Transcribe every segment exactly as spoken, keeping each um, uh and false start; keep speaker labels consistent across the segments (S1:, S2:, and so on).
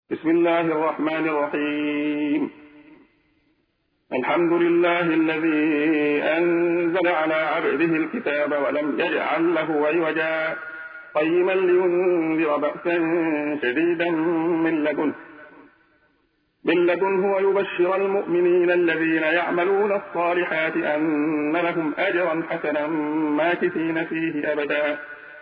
S1: بسم الله الرحمن الرحيم. الحمد لله الذي أنزل على عبده الكتاب ولم يجعل له عوجا قيما لينذر بأسا شديدا من لدنه من لدنه ويبشر المؤمنين الذين يعملون الصالحات أن لهم أجرا حسنا ماكثين فيه أبدا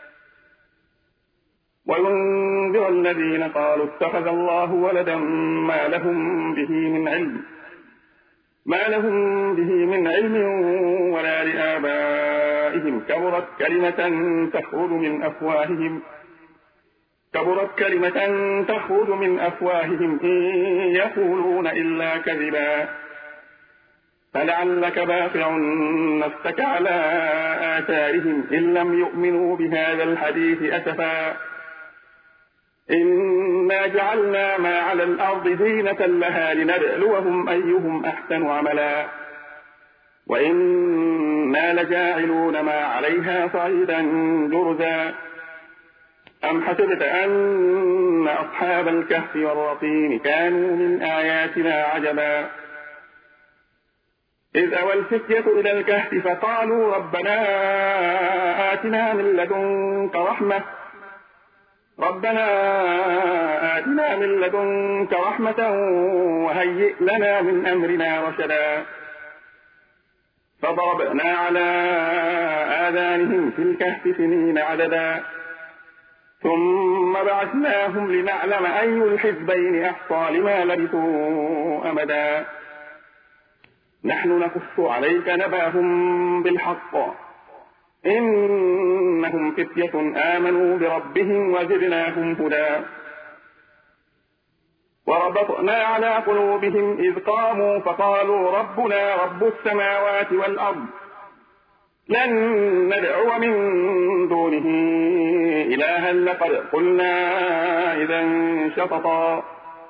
S1: وينذر الذين قالوا اتخذ الله ولدا ما لهم به من علم ما لهم به من علم ولا لآبائهم كبرت كلمة تخرج من أفواههم كبرت كلمة تخرج من أفواههم إن يقولون إلا كذبا فلعلك باخع نفسك على آثارهم إن لم يؤمنوا بهذا الحديث أسفا إنا جعلنا ما على الأرض زينة لها لنبلوهم أيهم أحسن عملا وإنا لجاعلون ما عليها صعيدا جرزا أم حسبت أن أصحاب الكهف والرقيم كانوا من آياتنا عجبا إذ أوى الفتية إلى الكهف فقالوا ربنا آتنا من لدنك رحمة ربنا آتنا من لدنك رحمة وهيئ لنا من أمرنا رشدا فضربنا على آذانهم في الكهف سنين عددا ثم بعثناهم لنعلم أي الحزبين أحصى لما لبثوا أمدا نحن نقص عليك نبأهم بالحق إنهم فتية آمنوا بربهم وزدناهم هدى وربطنا على قلوبهم إذ قاموا فقالوا ربنا رب السماوات والأرض لن ندعو من دونه إلها لقد قلنا إذا شططا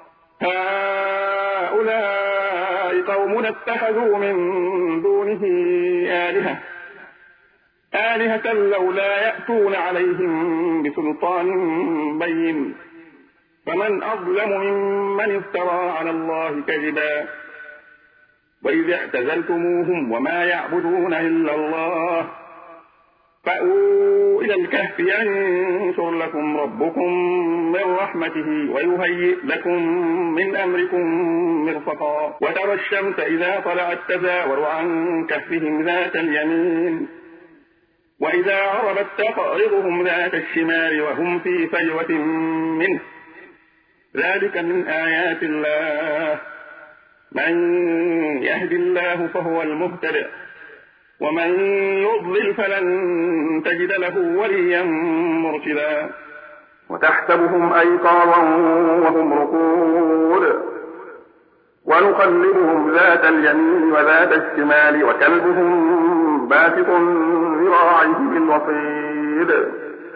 S1: هؤلاء قومنا اتخذوا من دونه آلهة آلهة لولا يأتون عليهم بسلطان بين فمن أظلم ممن افترى على الله كذبا وإذ اعتزلتموهم وما يعبدون إلا الله فأووا إلى الكهف ينشر لكم ربكم من رحمته ويهيئ لكم من أمركم مرفقا وترى الشمس إذا طلعت تزاور عن كهفهم ذات اليمين وإذا عربت تقرضهم ذات الشمال وهم في فجوة منه ذلك من آيات الله من يهد الله فهو المهتدئ ومن يضلل فلن تجد له وليا مرشدا وتحسبهم أيقاظا وهم رقود ونقلبهم ذات اليمين وذات الشمال وكلبهم باسط ذراعيه بالوصيد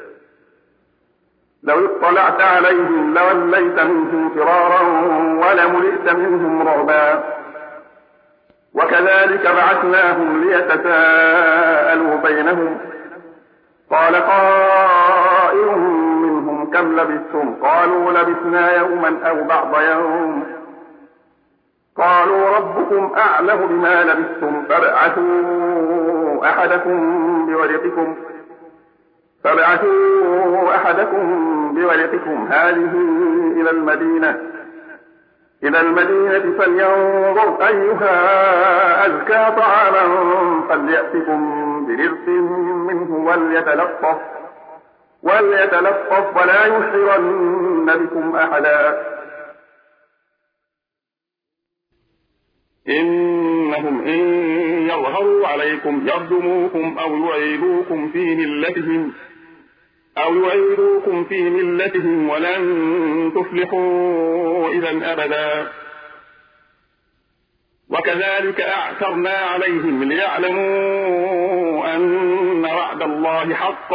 S1: لو اطلعت عليهم لوليت منهم فرارا ولملئت منهم رعبا وكذلك بعثناهم ليتساءلوا بينهم قال قائل منهم كم لبثتم قالوا لبثنا يوما أو بعض يوم قالوا ربكم أعلم بما لبثتم فابعثوا أحدكم بورقكم فابعثوا أحدكم بورقكم هذه إلى المدينة إلى المدينة فلينظر أيها أزكى طعاما فليأتكم برزق منه وليتلطف وليتلطف ولا يحرن بكم أحدا إنهم إن يظهروا عليكم يرجموكم أو يعيدوكم في ملتهم أو يعيدوكم في ملتهم ولن تفلحوا إذا أبدا وكذلك أعثرنا عليهم ليعلموا أن وعد الله حق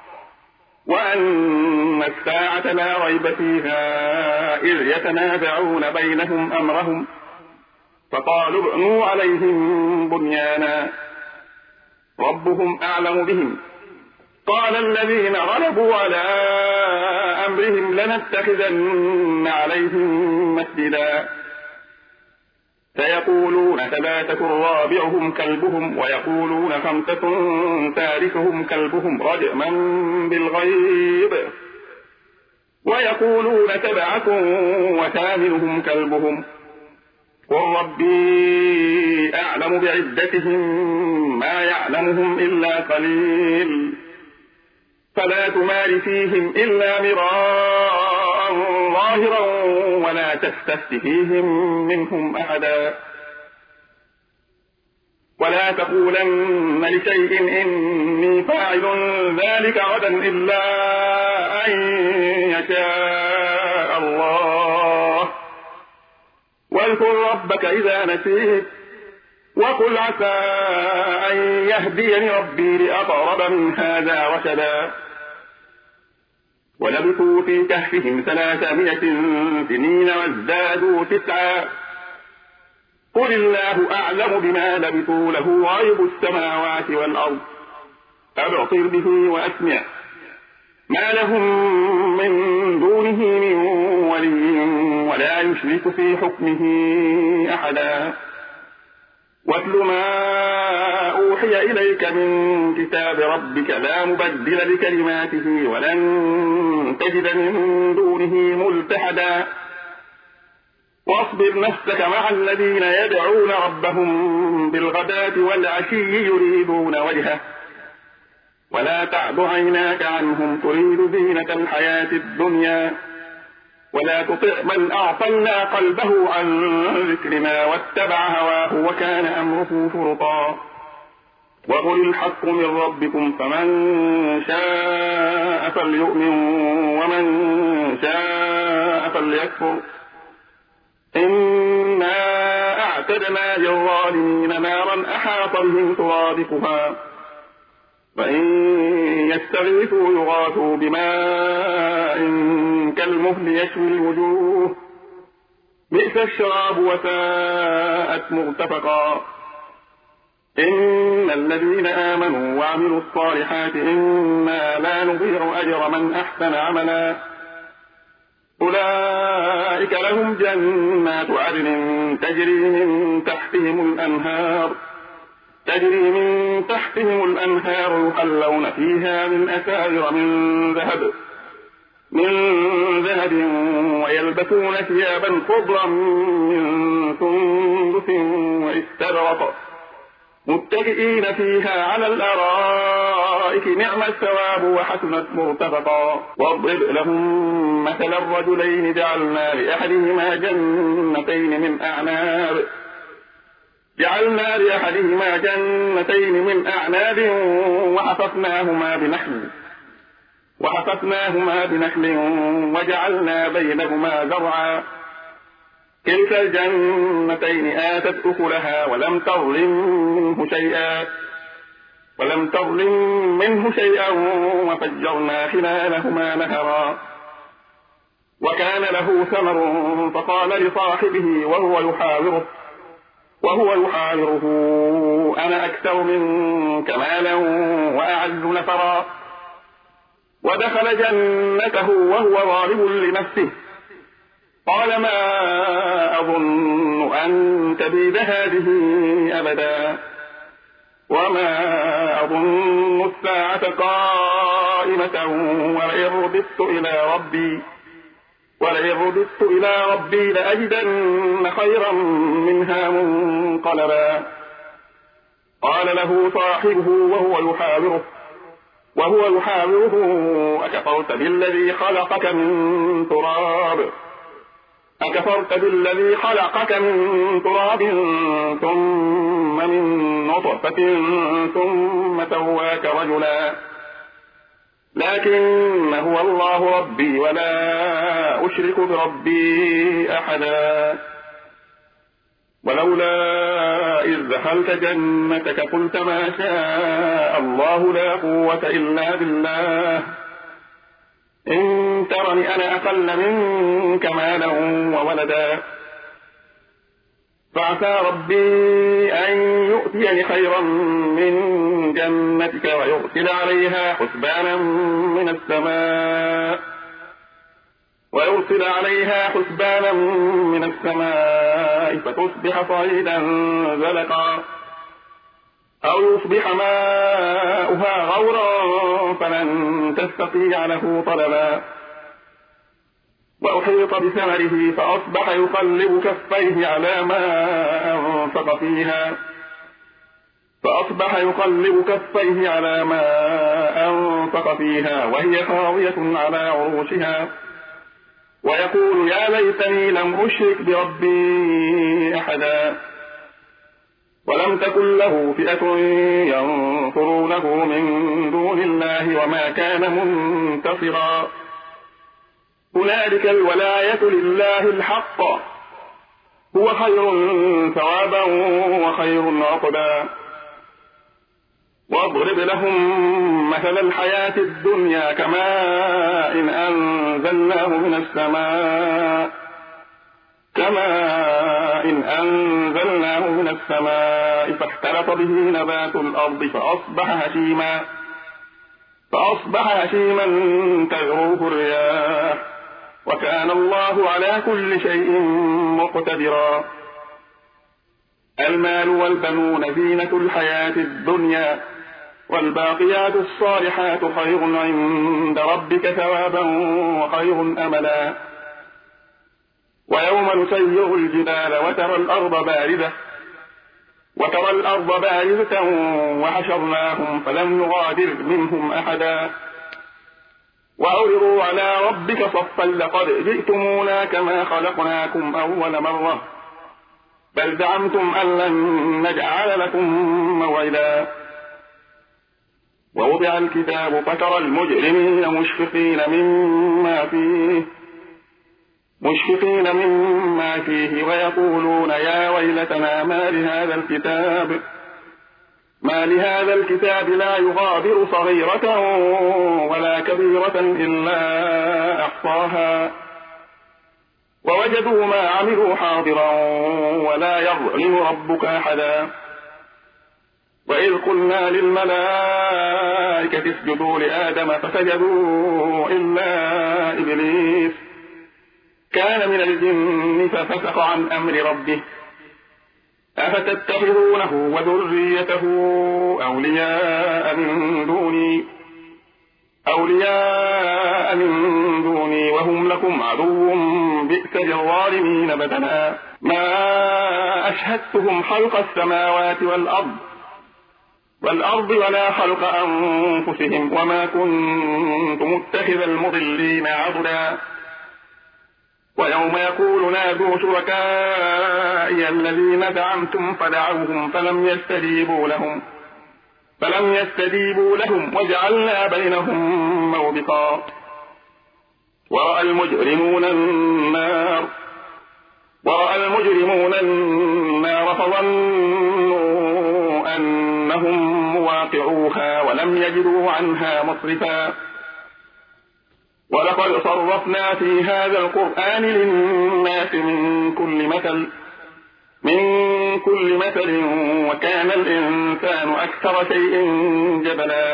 S1: وأن الساعة لا ريب فيها إذ يتنازعون بينهم أمرهم فقالوا ابنوا عليهم بنيانا ربهم أعلم بهم قال الذين غلبوا على أمرهم لنتخذن عليهم مسجدا سيقولون ثلاثة رابعهم كلبهم ويقولون خمسة ثالثهم كلبهم رجما بالغيب ويقولون سبعة وثامنهم كلبهم قل ربي أعلم بعدتهم ما يعلمهم إلا قليل فلا تمار فيهم إلا مراء ظاهرا ولا تستفت فيهم منهم أحدا ولا تقولن لشيء إني فاعل ذلك غدا إلا أن يشاء الله واذكر ربك إذا نسيت وقل عسى أن يهديني ربي لأقرب من هذا رشدا ولبثوا في كهفهم ثلاثمائة سنين وازدادوا تسعا قل الله أعلم بما لبثوا له غيب السماوات والأرض أبصر به وأسمع ما لهم من دونه من ولي ولا يشرك في حكمه أحدا واتل ما أوحي إليك من كتاب ربك لا مبدل لكلماته ولن تجد من دونه ملتحدا واصبر نفسك مع الذين يدعون ربهم بالغداة والعشي يريدون وجهه ولا تعد عيناك عنهم تريد زينة الحياة الدنيا ولا تطع من أغفلنا قلبه عن ذكرنا واتبع هواه وكان أمره فرطا وقل الحق من ربكم فمن شاء فليؤمن ومن شاء فليكفر إنا أعتدنا للظالمين نارا أحاط بهم سرادقها وإن يستغيثوا يغاثوا بماء كالمهل يشوي الوجوه بئس الشراب وساءت مرتفقا إن الذين آمنوا وعملوا الصالحات إنا لا نضيع أجر من أحسن عملا أولئك لهم جنات عدن تجري من تحتهم الأنهار تجري من تحتهم الأنهار يحلون فيها من أساور من ذهب من ذهب ويلبسون ثيابا خضرا من سندس واستبرق متكئين فيها على الأرائك نعم الثواب وحسنت مرتفقا واضرب لهم مثل الرجلين جعلنا لأحدهما جنتين من أعناب جعلنا لأحدهما جنتين من أعناب وحففناهما بنخل وحففناهما بنخل وجعلنا بينهما زرعا كلتا الجنتين آتت أكلها ولم تظلم منه شيئا ولم تظلم منه شيئا وفجرنا خلالهما نهرا وكان له ثمر فقال لصاحبه وهو يحاوره وهو يحاوره أنا أكثر منك مالا وأعز نفرا ودخل جنته وهو ظالم لنفسه قال ما أظن أن تبيد هذه أبدا وما أظن الساعة قائمة ولئن رددت إلى ربي ولئن رددت إلى ربي لأجدن خيرا منها منقلبا قال له صاحبه وهو يحاوره وهو يحاوره أكفرت بالذي خلقك من تراب أكفرت بالذي خلقك من تراب ثم من نطفة ثم سواك رجلا لكن هو الله ربي ولا أشرك بربي أحدا ولولا إذ دخلت جنتك قلت ما شاء الله لا قوة إلا بالله إن ترني أنا أقل منك مالا وولدا فعسى ربي أن يؤتيني خيرا من جنتك ويرسل عليها حسبانا من السماء ويرسل عليها حسبانا من السماء فتصبح صعيدا زلقا أو يصبح ماؤها غورا فلن تستطيع له طلبا وأحيط بثمره فأصبح يقلب كفيه على ما أنفق فيها فأصبح يقلب كفيه على ما أنفق فيها وهي خاوية على عروشها ويقول يا ليتني لم أشرك بربي أحدا ولم تكن له فئة ينصرونه من دون الله وما كان منتصرا هنالك الولاية لله الحق هو خير ثوابا وخير عقبا واضرب لهم مثل الحياة الدنيا كماء إن أنزلناه من السماء كماء إن أنزلناه من السماء فاختلط به نبات الأرض فأصبح هشيما فأصبح هشيما تذروه الرياح وكان الله على كل شيء مقتدرا المال والبنون زينة الحياة الدنيا والباقيات الصالحات خير عند ربك ثوابا وخير أملا ويوم نسير الجبال وترى الأرض باردة وترى الأرض بارزة وحشرناهم فلم نغادر منهم أحدا وعرضوا على ربك صفا لقد جئتمونا كما خلقناكم أول مرة بل زعمتم أن لن نجعل لكم موعدا ووضع الكتاب فترى المجرمين مشفقين مما فيه مشفقين مما فيه ويقولون يا ويلتنا ما لهذا الكتاب ما لهذا الكتاب لا يغادر صغيرة ولا كبيرة إلا أحصاها ووجدوا ما عملوا حاضرا ولا يظلم ربك أحدا وإذ قلنا للملائكة اسجدوا لآدم فسجدوا إلا إبليس كان من الجن ففسق عن أمر ربه أفتتخذونه وذريته أولياء من دوني أولياء من دوني وهم لكم عدو بئس للظالمين بدلا ما أشهدتهم خلق السماوات والأرض والأرض ولا خلق أنفسهم وما كنت متخذ المضلين عضدا ويوم يقول نادوا شركائي الذين زعمتم فدعوهم فلم يستجيبوا لهم فلم يستجيبوا لهم وجعلنا بينهم موبقا ورأى المجرمون النار ورأى المجرمون النار فظنوا أنهم مواقعوها ولم يجدوا عنها مصرفا ولقد صرفنا في هذا القرآن للناس من كل مثل من كل مثل وكان الإنسان أكثر شيء جدلا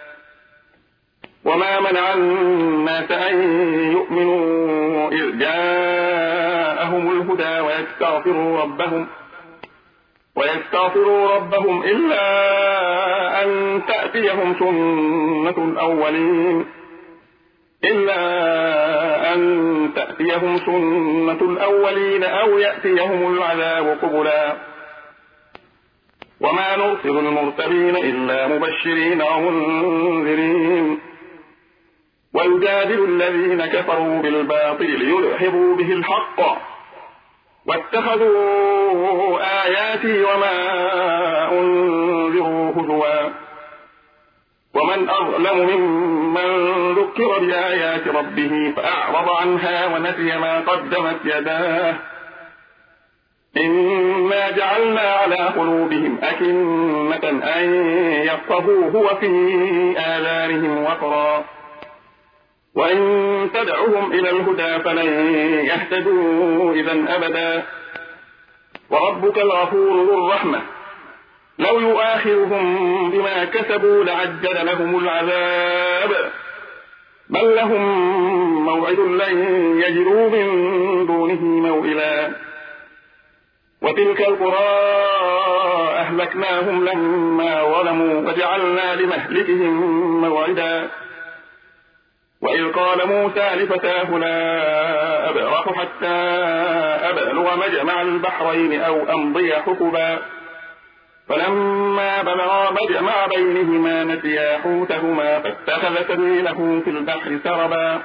S1: وما منع الناس أن يؤمنوا إذ جاءهم الهدى ويستغفروا ربهم ويستغفروا ربهم إلا أن تأتيهم سنة الأولين إلا أن تأتيهم سنة الأولين أو يأتيهم العذاب قبلا وما نرسل المرسلين إلا مبشرين ومنذرين ويجادل الذين كفروا بالباطل ليدحضوا به الحق واتخذوا آياتي وما أنذروا هزوا ومن أظلم ممن ذكر بآيات ربه فأعرض عنها ونسي ما قدمت يداه إنا جعلنا على قلوبهم أكنة أن يفقهوه وفي آذانهم وقرا وإن تدعهم إلى الهدى فلن يهتدوا إذا أبدا وربك الغفور ذو الرحمة لو يؤاخذهم بما كسبوا لعجل لهم العذاب بل لهم موعد لن يجدوا من دونه موئلا وتلك القرى أهلكناهم لما ظلموا وجعلنا لمهلكهم موعدا وإذ قال موسى لفتاه لا أبرح حتى أبلغ مجمع البحرين أو أمضي حقبا فلما بلغا مجمع بينهما نسيا حوتهما فاتخذ سبيله في البحر سربا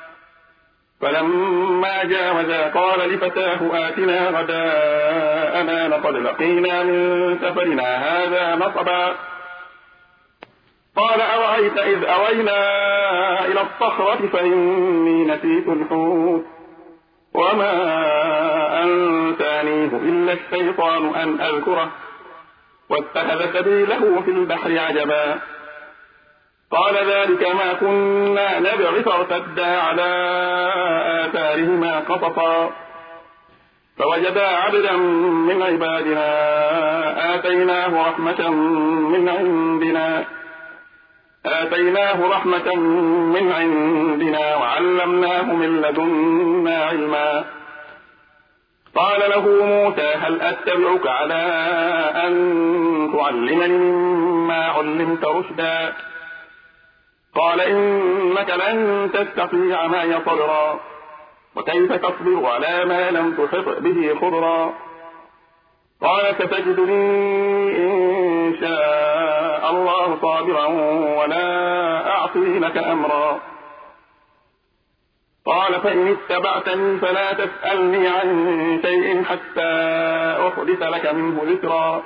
S1: فلما جاوزا قال لفتاه آتنا غداءنا لقد لقينا من سفرنا هذا نصبا قال أرأيت إذ أوينا إلى الصخرة فإني نسيت الحوت وما أنسانيه إلا الشيطان أن أذكره واتخذ سبيله في البحر عجبا قال ذلك ما كنا نبغي فارتدا على آثارهما قصصا فوجدا عبدا من عبادنا آتيناه رحمة من عندنا آتيناه رحمة من عندنا وعلمناه من لدنا علما قال له موسى هل أتبعك على أن تعلمني مما علمت رشدا قال إنك لن تستطيع معي صبرا وكيف تصبر على ما لم تحط به خبرا قال ستجدني إن شاء الله صابرا ولا أعصي لك أمرا قال فإن اتبعتني فلا تسألني عن شيء حتى أحدث لك منه ذكرا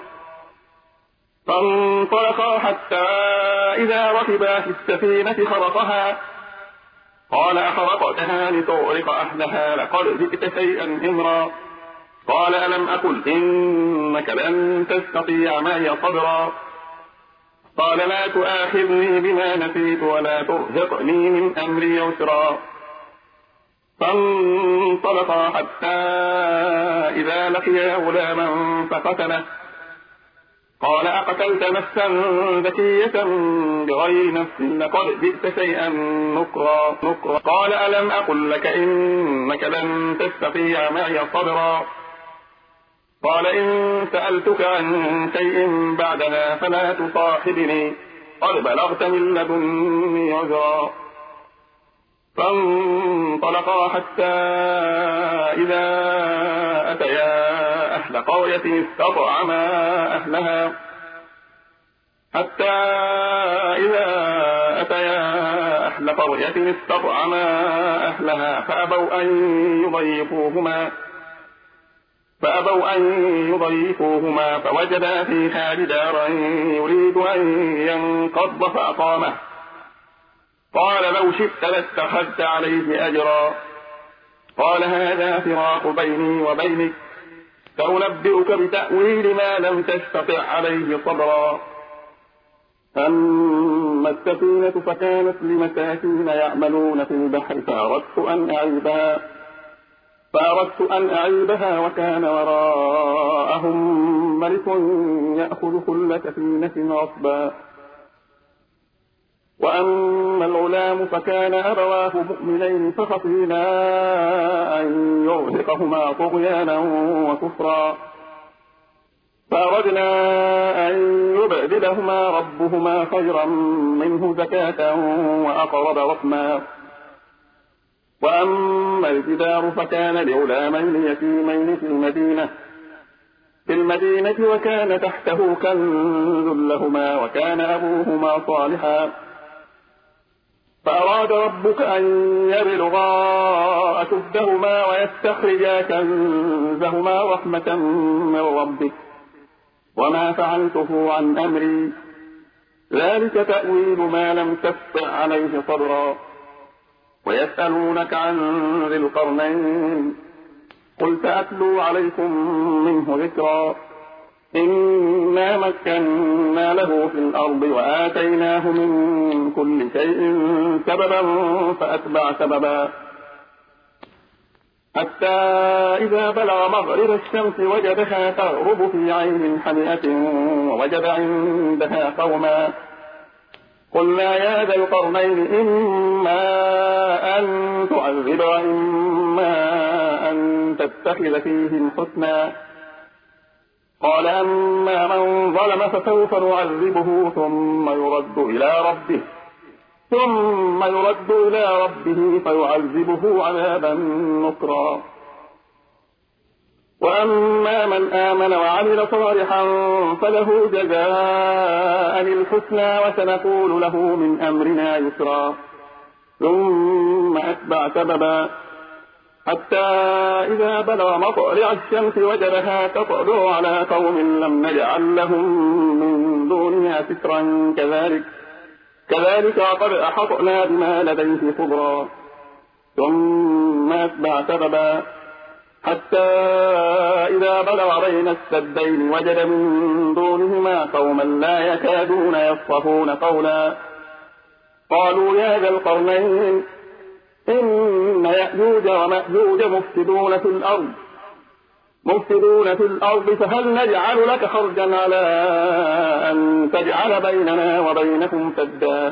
S1: فانطلقا حتى إذا ركبا في السفينة خرقها قال أخرقتها لتغرق أهلها لقد جئت شيئا إمرا قال ألم أقل إنك لن تستطيع معي صبرا قال لا تؤاخذني بما نسيت ولا ترهقني من أمري يسرا فانطلقا حتى إذا لقيا غلاما فقتله قال أقتلت نفسا ذكية بغير نفس لقد جئت شيئا نكرا نكرا قال ألم أقل لك إنك لن تستطيع معي صبرا قال إن سألتك عن شيء بعدها فلا تصاحبني قد بلغت من لدني عذرا فانطلقا حتى إذا أتيا أهل قرية استطعما أهلها حتى إذا أتيا أهل قرية استطعما أهلها فأبوا أن يضيفوهما فأبوا أن يضيفوهما فوجدا فيها جدارا يريد أن ينقض فأقامه قال لو شئت لاتخذت عليه أجرا قال هذا فراق بيني وبينك سأنبئك بتأويل ما لم تستطع عليه صبرا أما السفينة فكانت لمساكين يعملون في البحر فأردت أن أعيبها فأردت أن أعيبها وكان وراءهم ملك يأخذ كل سفينة غصبا وأما الغلام فكان أبواه مؤمنين فخشينا أن يرهقهما طغيانا وكفرا فأردنا أن يبدلهما ربهما خيرا منه زكاة وأقرب رحما وأما الجدار فكان لغلامين يتيمين في المدينة في المدينة وكان تحته كنز لهما وكان أبوهما صالحا فأراد ربك أن يبلغا أشدهما ويستخرجا كنزهما رحمة من ربك وما فعلته عن أمري ذلك تأويل ما لم تستطع عليه صبرا ويسألونك عن ذي القرنين قل سأتلو عليكم منه ذكرا إنا مكنا له في الأرض وآتيناه من كل شيء سببا فأتبع سببا حتى إذا بلغ مغرب الشمس وجدها تغرب في عين حمئة ووجد عندها قوما قلنا يا ذا القرنين إما أن تعذب وإما أن تتخذ فيهم حسنا قال أما من ظلم فسوف نعذبه ثم يرد إلى ربه ثم يرد إلى ربه فيعذبه عذابا نكرا وأما من آمن وعمل صالحا فله جزاء الحسنى وسنقول له من أمرنا يسرا ثم أتبع سببا حتى إذا بلغ مطلع الشمس وجدها تطلع على قوم لم نجعل لهم من دونها سترا كذلك كذلك وقد أحطنا بما لديه خبرا ثم أتبع سببا حتى إذا بلغ بين السدين وجد من دونهما قوما لا يكادون يفقهون قولا قالوا يا ذا القرنين إن يأجوج ومأجوج مفسدون في الأرض مفسدون في الأرض فهل نجعل لك خرجا على أن تجعل بيننا وبينهم سدا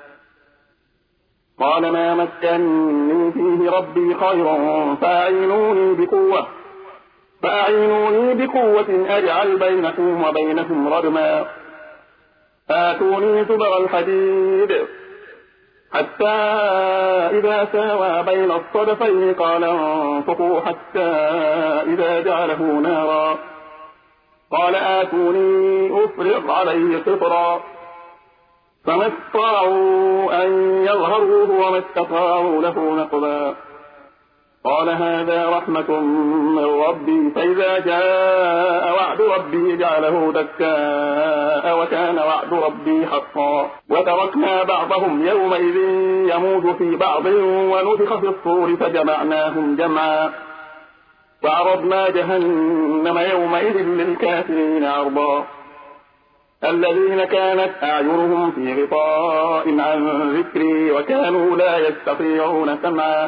S1: قال ما مكنني فيه ربي خير فأعينوني بقوة فأعينوني بقوة أجعل بينكم وبينهم ردما آتوني زبر الحديد حتى إذا ساوى بين الصدفين قال انفقوا حتى إذا جعله نارا قال آتوني أفرغ عليه قطرا فما استطاعوا أن يظهروه وما استطاعوا له نقبا قال هذا رحمة من ربي فإذا جاء وعد ربي جعله دكاء وكان وعد ربي حقا وتركنا بعضهم يومئذ يموج في بعض ونفخ في الصور فجمعناهم جمعا وعرضنا جهنم يومئذ للكافرين عرضا الذين كانت أعينهم في غطاء عن ذكري وكانوا لا يستطيعون سمعا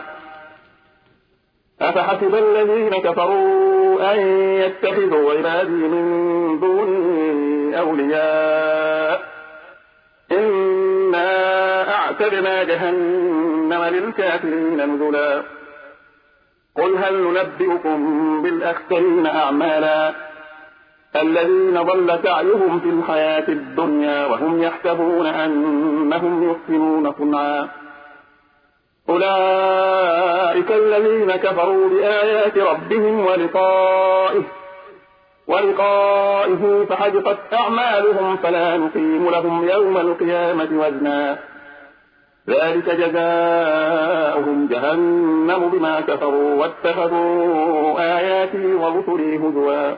S1: أفحسب الذين كفروا أن يتخذوا عبادي من دوني أولياء إنا أعتدنا جهنم للكافرين نزلا قل هل ننبئكم بالأخسرين أعمالا الذين ضل سعيهم في الحياة الدنيا وهم يحسبون أنهم يحسنون صنعا أولئك الذين كفروا بآيات ربهم ولقائه ولقائه فحبطت أعمالهم فلا نقيم لهم يوم القيامة وزنا ذلك جزاؤهم جهنم بما كفروا واتخذوا آياتي ورسلي هزوا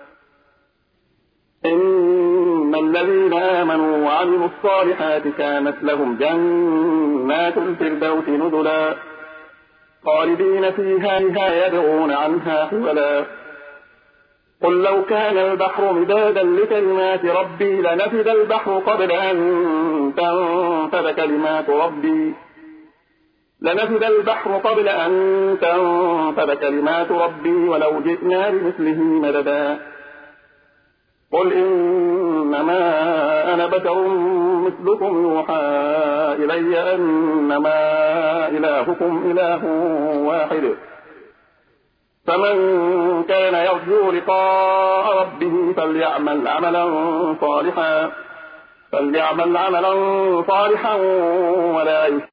S1: إن الذين آمنوا وعملوا الصالحات كانت لهم جنات الفردوس نزلا خالدين فيها لا يبغون عنها حولا قل لو كان البحر مدادا لكلمات ربي لنفد البحر قبل أن تنفد كلمات ربي لنفد البحر قبل أن تنفد كلمات ربي ولو جئنا بمثله مددا قل إنما أنا بشر مثلكم يوحى إلي أنما إلهكم إله واحد فمن كان يرجو لقاء ربه فليعمل عملا صالحا فليعمل عملا صالحا ولا يشرك